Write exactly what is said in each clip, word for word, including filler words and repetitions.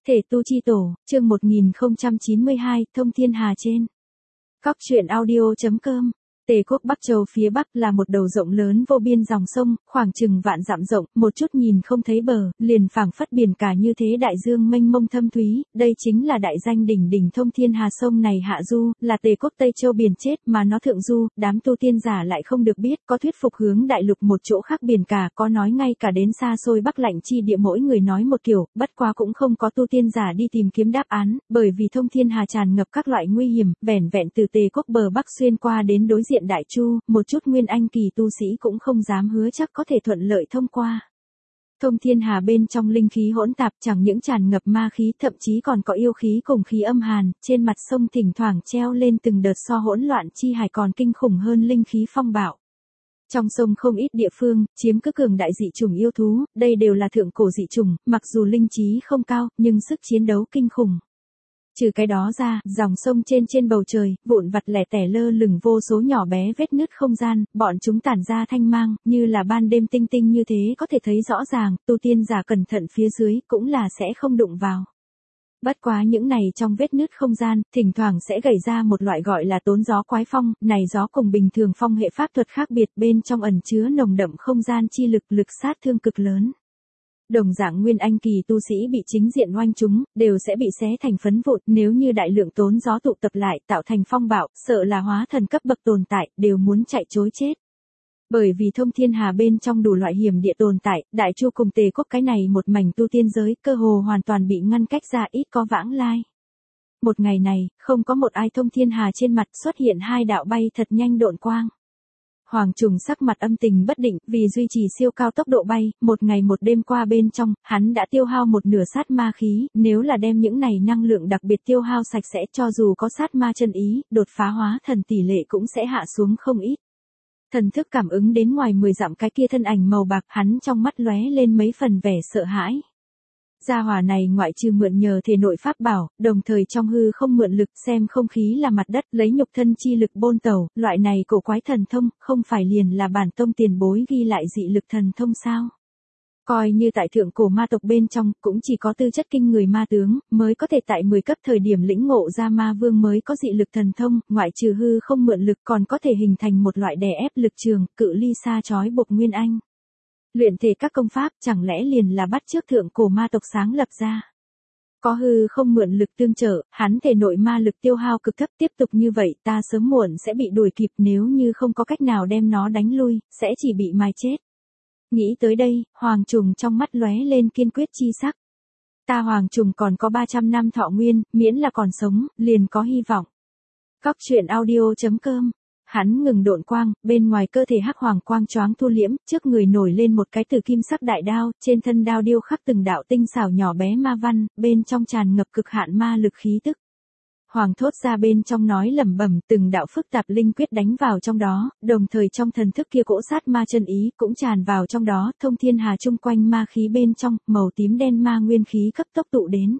Thể tu chi tổ, chương một nghìn không trăm chín mươi hai, thông thiên hà trên. Cóc truyện audio chấm com. Tề quốc Bắc Châu phía Bắc là một đầu rộng lớn vô biên dòng sông, khoảng chừng vạn dặm rộng, một chút nhìn không thấy bờ, liền phảng phất biển cả như thế đại dương mênh mông thâm thúy, đây chính là đại danh đỉnh đỉnh thông thiên hà. Sông này hạ du, là Tề quốc Tây Châu biển chết mà nó thượng du, đám tu tiên giả lại không được biết, có thuyết phục hướng đại lục một chỗ khác biển cả, có nói ngay cả đến xa xôi Bắc Lạnh chi địa mỗi người nói một kiểu, bất quá cũng không có tu tiên giả đi tìm kiếm đáp án, bởi vì thông thiên hà tràn ngập các loại nguy hiểm, vẻn vẹn từ Tề quốc bờ Bắc xuyên qua đến đối diện Đại Chu, một chút nguyên anh kỳ tu sĩ cũng không dám hứa chắc có thể thuận lợi thông qua. Thông thiên hà bên trong linh khí hỗn tạp, chẳng những tràn ngập ma khí, thậm chí còn có yêu khí cùng khí âm hàn, trên mặt sông thỉnh thoảng treo lên từng đợt so hỗn loạn chi hải còn kinh khủng hơn linh khí phong bạo. Trong sông không ít địa phương, chiếm cứ cường đại dị chủng yêu thú, đây đều là thượng cổ dị chủng, mặc dù linh trí không cao, nhưng sức chiến đấu kinh khủng. Trừ cái đó ra, dòng sông trên trên bầu trời, vụn vặt lẻ tẻ lơ lửng vô số nhỏ bé vết nứt không gian, bọn chúng tản ra thanh mang, như là ban đêm tinh tinh như thế có thể thấy rõ ràng, tu tiên giả cẩn thận phía dưới, cũng là sẽ không đụng vào. Bất quá những này trong vết nứt không gian, thỉnh thoảng sẽ gảy ra một loại gọi là tốn gió quái phong, này gió cùng bình thường phong hệ pháp thuật khác biệt, bên trong ẩn chứa nồng đậm không gian chi lực, lực sát thương cực lớn. Đồng dạng nguyên anh kỳ tu sĩ bị chính diện oanh chúng, đều sẽ bị xé thành phấn vụn, nếu như đại lượng tốn gió tụ tập lại tạo thành phong bạo, sợ là hóa thần cấp bậc tồn tại, đều muốn chạy trối chết. Bởi vì thông thiên hà bên trong đủ loại hiểm địa tồn tại, Đại Chu cùng Tề quốc cái này một mảnh tu tiên giới, cơ hồ hoàn toàn bị ngăn cách ra, ít có vãng lai. Một ngày này, không có một ai thông thiên hà trên mặt xuất hiện hai đạo bay thật nhanh độn quang. Hoàng Trùng sắc mặt âm tình bất định, vì duy trì siêu cao tốc độ bay, một ngày một đêm qua bên trong, hắn đã tiêu hao một nửa sát ma khí, nếu là đem những này năng lượng đặc biệt tiêu hao sạch sẽ, cho dù có sát ma chân ý, đột phá hóa thần tỷ lệ cũng sẽ hạ xuống không ít. Thần thức cảm ứng đến ngoài mười dặm cái kia thân ảnh màu bạc, hắn trong mắt lóe lên mấy phần vẻ sợ hãi. Gia hỏa này ngoại trừ mượn nhờ thể nội pháp bảo, đồng thời trong hư không mượn lực, xem không khí là mặt đất, lấy nhục thân chi lực bôn tẩu, loại này cổ quái thần thông, không phải liền là bản tông tiền bối ghi lại dị lực thần thông sao? Coi như tại thượng cổ ma tộc bên trong, cũng chỉ có tư chất kinh người ma tướng, mới có thể tại mười cấp thời điểm lĩnh ngộ ra ma vương mới có dị lực thần thông, ngoại trừ hư không mượn lực còn có thể hình thành một loại đè ép lực trường, cự ly xa chói buộc nguyên anh. Luyện thể các công pháp chẳng lẽ liền là bắt chước thượng cổ ma tộc sáng lập ra. Có hư không mượn lực tương trợ, hắn thể nội ma lực tiêu hao cực thấp, tiếp tục như vậy ta sớm muộn sẽ bị đuổi kịp, nếu như không có cách nào đem nó đánh lui, sẽ chỉ bị mài chết. Nghĩ tới đây, Hoàng Trùng trong mắt lóe lên kiên quyết chi sắc. Ta Hoàng Trùng còn có ba trăm năm thọ nguyên, miễn là còn sống, liền có hy vọng. Cóc truyện audio chấm com. Hắn ngừng độn quang, bên ngoài cơ thể hắc hoàng quang choáng thu liễm, trước người nổi lên một cái tử kim sắc đại đao, trên thân đao điêu khắc từng đạo tinh xảo nhỏ bé ma văn, bên trong tràn ngập cực hạn ma lực khí tức. Hoàng thốt ra bên trong nói lẩm bẩm, từng đạo phức tạp linh quyết đánh vào trong đó, đồng thời trong thần thức kia cỗ sát ma chân ý cũng tràn vào trong đó, thông thiên hà chung quanh ma khí bên trong, màu tím đen ma nguyên khí cấp tốc tụ đến.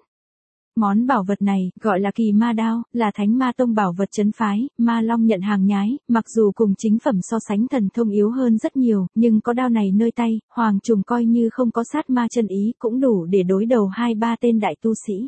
Món bảo vật này, gọi là kỳ ma đao, là thánh ma tông bảo vật trấn phái, ma long nhận hàng nhái, mặc dù cùng chính phẩm so sánh thần thông yếu hơn rất nhiều, nhưng có đao này nơi tay, Hoàng Trùng coi như không có sát ma chân ý cũng đủ để đối đầu hai ba tên đại tu sĩ.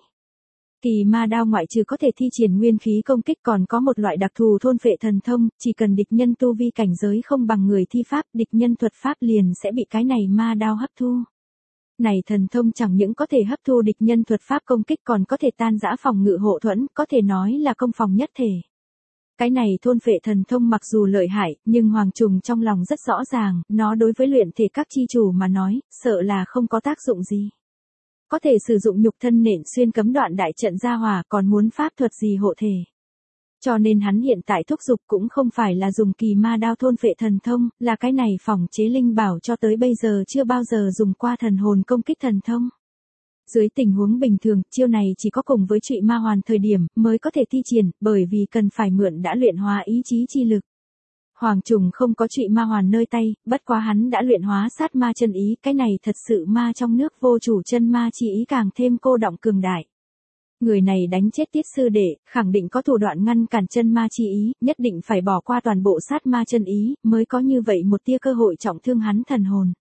Kỳ ma đao ngoại trừ có thể thi triển nguyên khí công kích còn có một loại đặc thù thôn phệ thần thông, chỉ cần địch nhân tu vi cảnh giới không bằng người thi pháp, địch nhân thuật pháp liền sẽ bị cái này ma đao hấp thu. Này thần thông chẳng những có thể hấp thu địch nhân thuật pháp công kích còn có thể tan rã phòng ngự hộ thuẫn, có thể nói là công phòng nhất thể. Cái này thôn phệ thần thông mặc dù lợi hại, nhưng Hoàng Trùng trong lòng rất rõ ràng, nó đối với luyện thể các chi chủ mà nói, sợ là không có tác dụng gì. Có thể sử dụng nhục thân nện xuyên cấm đoạn đại trận gia hòa, còn muốn pháp thuật gì hộ thể. Cho nên hắn hiện tại thúc giục cũng không phải là dùng kỳ ma đao thôn phệ thần thông, là cái này phòng chế linh bảo cho tới bây giờ chưa bao giờ dùng qua thần hồn công kích thần thông. Dưới tình huống bình thường, chiêu này chỉ có cùng với trụy ma hoàn thời điểm mới có thể thi triển, bởi vì cần phải mượn đã luyện hóa ý chí chi lực. Hoàng Trùng không có trụy ma hoàn nơi tay, bất quá hắn đã luyện hóa sát ma chân ý, cái này thật sự ma trong nước vô chủ chân ma chi ý càng thêm cô động cường đại. Người này đánh chết Tiết sư đệ, khẳng định có thủ đoạn ngăn cản chân ma chi ý, nhất định phải bỏ qua toàn bộ sát ma chân ý, mới có như vậy một tia cơ hội trọng thương hắn thần hồn.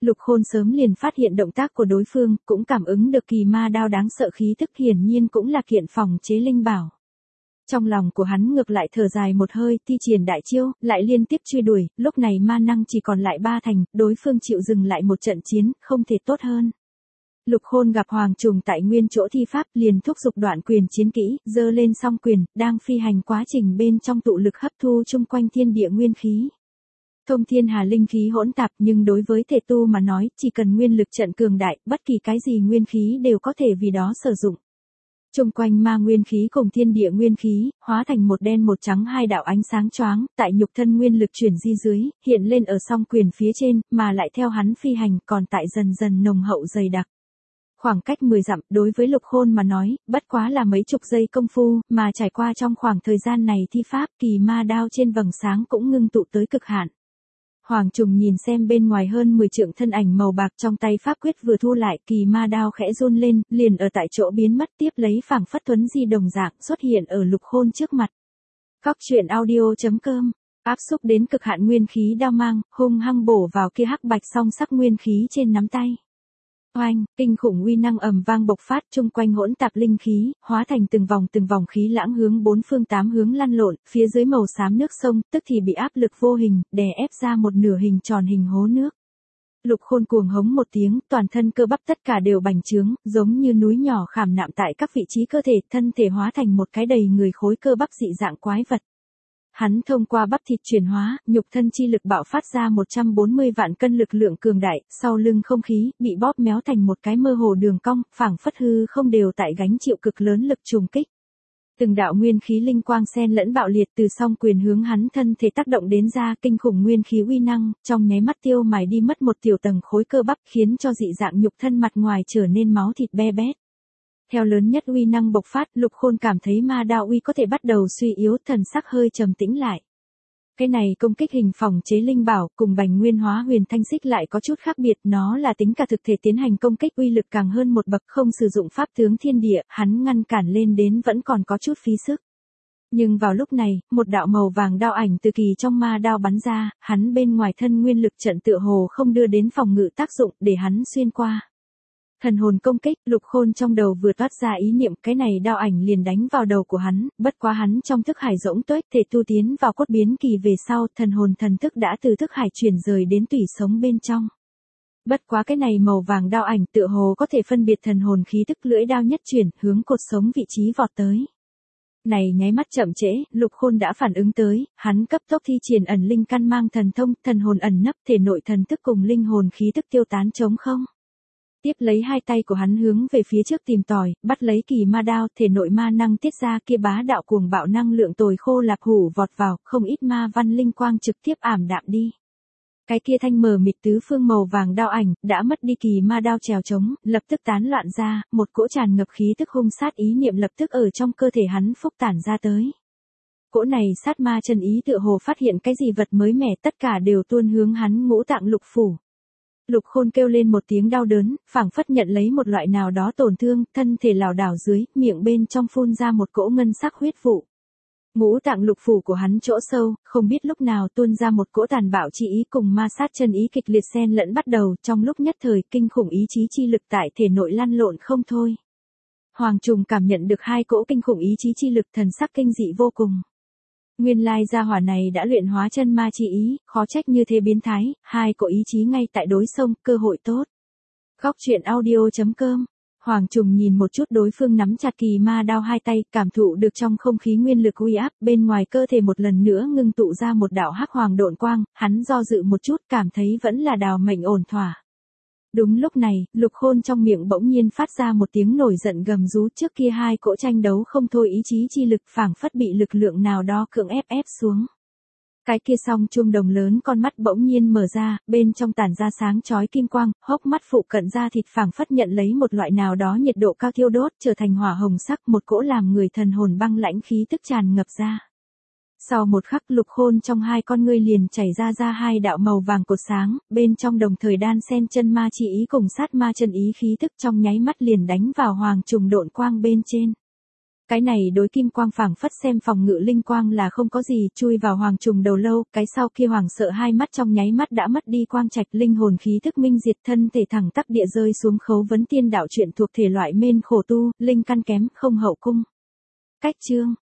Lục Khôn sớm liền phát hiện động tác của đối phương, cũng cảm ứng được kỳ ma đao đáng sợ khí tức, hiển nhiên cũng là kiện phòng chế linh bảo. Trong lòng của hắn ngược lại thở dài một hơi, thi triển đại chiêu, lại liên tiếp truy đuổi, lúc này ma năng chỉ còn lại ba thành, đối phương chịu dừng lại một trận chiến, không thể tốt hơn. Lục Khôn gặp Hoàng Trùng tại nguyên chỗ thi pháp, liền thúc giục đoạn quyền chiến kỹ, giơ lên song quyền, đang phi hành quá trình bên trong tụ lực hấp thu chung quanh thiên địa nguyên khí. Thông thiên hà linh khí hỗn tạp, nhưng đối với thể tu mà nói, chỉ cần nguyên lực trận cường đại, bất kỳ cái gì nguyên khí đều có thể vì đó sử dụng. Chung quanh ma nguyên khí cùng thiên địa nguyên khí, hóa thành một đen một trắng hai đạo ánh sáng choáng, tại nhục thân nguyên lực chuyển di dưới, hiện lên ở song quyền phía trên, mà lại theo hắn phi hành, còn tại dần dần nồng hậu dày đặc. Khoảng cách mười dặm, đối với Lục Khôn mà nói, bất quá là mấy chục giây công phu, mà trải qua trong khoảng thời gian này thi pháp, kỳ ma đao trên vầng sáng cũng ngưng tụ tới cực hạn. Hoàng Trùng nhìn xem bên ngoài hơn mười trượng thân ảnh màu bạc trong tay pháp quyết vừa thu lại, kỳ ma đao khẽ run lên, liền ở tại chỗ biến mất, tiếp lấy phảng phất tuấn di đồng dạng xuất hiện ở Lục Khôn trước mặt. Góc truyện audio chấm com, áp xúc đến cực hạn nguyên khí đao mang, hung hăng bổ vào kia hắc bạch song sắc nguyên khí trên nắm tay. Oanh, kinh khủng uy năng ầm vang bộc phát, chung quanh hỗn tạp linh khí, hóa thành từng vòng từng vòng khí lãng hướng bốn phương tám hướng lăn lộn, phía dưới màu xám nước sông, tức thì bị áp lực vô hình, đè ép ra một nửa hình tròn hình hố nước. Lục Khôn cuồng hống một tiếng, toàn thân cơ bắp tất cả đều bành trướng, giống như núi nhỏ khảm nạm tại các vị trí cơ thể, thân thể hóa thành một cái đầy người khối cơ bắp dị dạng quái vật. Hắn thông qua bắp thịt chuyển hóa, nhục thân chi lực bạo phát ra một trăm bốn mươi vạn cân lực lượng cường đại, sau lưng không khí, bị bóp méo thành một cái mơ hồ đường cong, phảng phất hư không đều tại gánh chịu cực lớn lực trùng kích. Từng đạo nguyên khí linh quang xen lẫn bạo liệt từ song quyền hướng hắn thân thể tác động đến ra, kinh khủng nguyên khí uy năng, trong nháy mắt tiêu mài đi mất một tiểu tầng khối cơ bắp, khiến cho dị dạng nhục thân mặt ngoài trở nên máu thịt be bét. Theo lớn nhất uy năng bộc phát, Lục Khôn cảm thấy ma đao uy có thể bắt đầu suy yếu, thần sắc hơi trầm tĩnh lại. Cái này công kích hình phòng chế linh bảo, cùng bành nguyên hóa huyền thanh xích lại có chút khác biệt, nó là tính cả thực thể tiến hành công kích, uy lực càng hơn một bậc, không sử dụng pháp tướng thiên địa, hắn ngăn cản lên đến vẫn còn có chút phí sức. Nhưng vào lúc này, một đạo màu vàng đao ảnh từ kỳ trong ma đao bắn ra, hắn bên ngoài thân nguyên lực trận tựa hồ không đưa đến phòng ngự tác dụng, để hắn xuyên qua. Thần hồn công kích, Lục Khôn trong đầu vừa toát ra ý niệm, cái này đao ảnh liền đánh vào đầu của hắn, bất quá hắn trong thức hải rỗng tuếch, thể tu tiến vào cốt biến kỳ về sau, thần hồn thần thức đã từ thức hải chuyển rời đến tủy sống bên trong. Bất quá cái này màu vàng đao ảnh tựa hồ có thể phân biệt thần hồn khí tức, lưỡi đao nhất chuyển, hướng cột sống vị trí vọt tới. Này nháy mắt chậm trễ, Lục Khôn đã phản ứng tới, hắn cấp tốc thi triển ẩn linh căn mang thần thông, thần hồn ẩn nấp, thể nội thần thức cùng linh hồn khí tức tiêu tán trống không. Tiếp lấy hai tay của hắn hướng về phía trước tìm tòi, bắt lấy kỳ ma đao, thể nội ma năng tiết ra, kia bá đạo cuồng bạo năng lượng tồi khô lạp hủ vọt vào, không ít ma văn linh quang trực tiếp ảm đạm đi. Cái kia thanh mờ mịt tứ phương màu vàng đao ảnh, đã mất đi kỳ ma đao trèo trống, lập tức tán loạn ra, một cỗ tràn ngập khí tức hung sát ý niệm lập tức ở trong cơ thể hắn phúc tản ra tới. Cỗ này sát ma chân ý tựa hồ phát hiện cái gì vật mới mẻ, tất cả đều tuôn hướng hắn ngũ tạng lục phủ. Lục Khôn kêu lên một tiếng đau đớn, phảng phất nhận lấy một loại nào đó tổn thương, thân thể lảo đảo dưới, miệng bên trong phun ra một cỗ ngân sắc huyết vụ. Ngũ tạng lục phủ của hắn chỗ sâu, không biết lúc nào tuôn ra một cỗ tàn bạo chi ý cùng ma sát chân ý kịch liệt xen lẫn bắt đầu, trong lúc nhất thời kinh khủng ý chí chi lực tại thể nội lăn lộn không thôi. Hoàng Trùng cảm nhận được hai cỗ kinh khủng ý chí chi lực, thần sắc kinh dị vô cùng. Nguyên lai gia hỏa này đã luyện hóa chân ma chi ý, khó trách như thế biến thái, hai cỗ ý chí ngay tại đối sông, cơ hội tốt. Góc truyện audio chấm com, Hoàng Trùng nhìn một chút đối phương nắm chặt kỳ ma đao hai tay, cảm thụ được trong không khí nguyên lực uy áp, bên ngoài cơ thể một lần nữa ngưng tụ ra một đạo hắc hoàng độn quang, hắn do dự một chút, cảm thấy vẫn là đào mệnh ổn thỏa. Đúng lúc này, Lục Khôn trong miệng bỗng nhiên phát ra một tiếng nổi giận gầm rú, trước kia hai cỗ tranh đấu không thôi ý chí chi lực phảng phất bị lực lượng nào đó cưỡng ép ép xuống. Cái kia song chuông đồng lớn con mắt bỗng nhiên mở ra, bên trong tản ra sáng chói kim quang, hốc mắt phụ cận da thịt phảng phất nhận lấy một loại nào đó nhiệt độ cao thiêu đốt, trở thành hỏa hồng sắc, một cỗ làm người thần hồn băng lãnh khí tức tràn ngập ra. Sau một khắc, Lục Khôn trong hai con ngươi liền chảy ra ra hai đạo màu vàng cột sáng, bên trong đồng thời đan xen chân ma chi ý cùng sát ma chân ý khí tức, trong nháy mắt liền đánh vào Hoàng Trùng độn quang bên trên. Cái này đối kim quang phảng phất xem phòng ngự linh quang là không có gì, chui vào hoàng trùng đầu lâu, cái sau kia hoàng sợ hai mắt trong nháy mắt đã mất đi quang trạch, linh hồn khí thức minh diệt, thân thể thẳng tắp địa rơi xuống khấu vấn tiên đạo chuyện thuộc thể loại mên khổ tu, linh căn kém, không hậu cung. Cách chương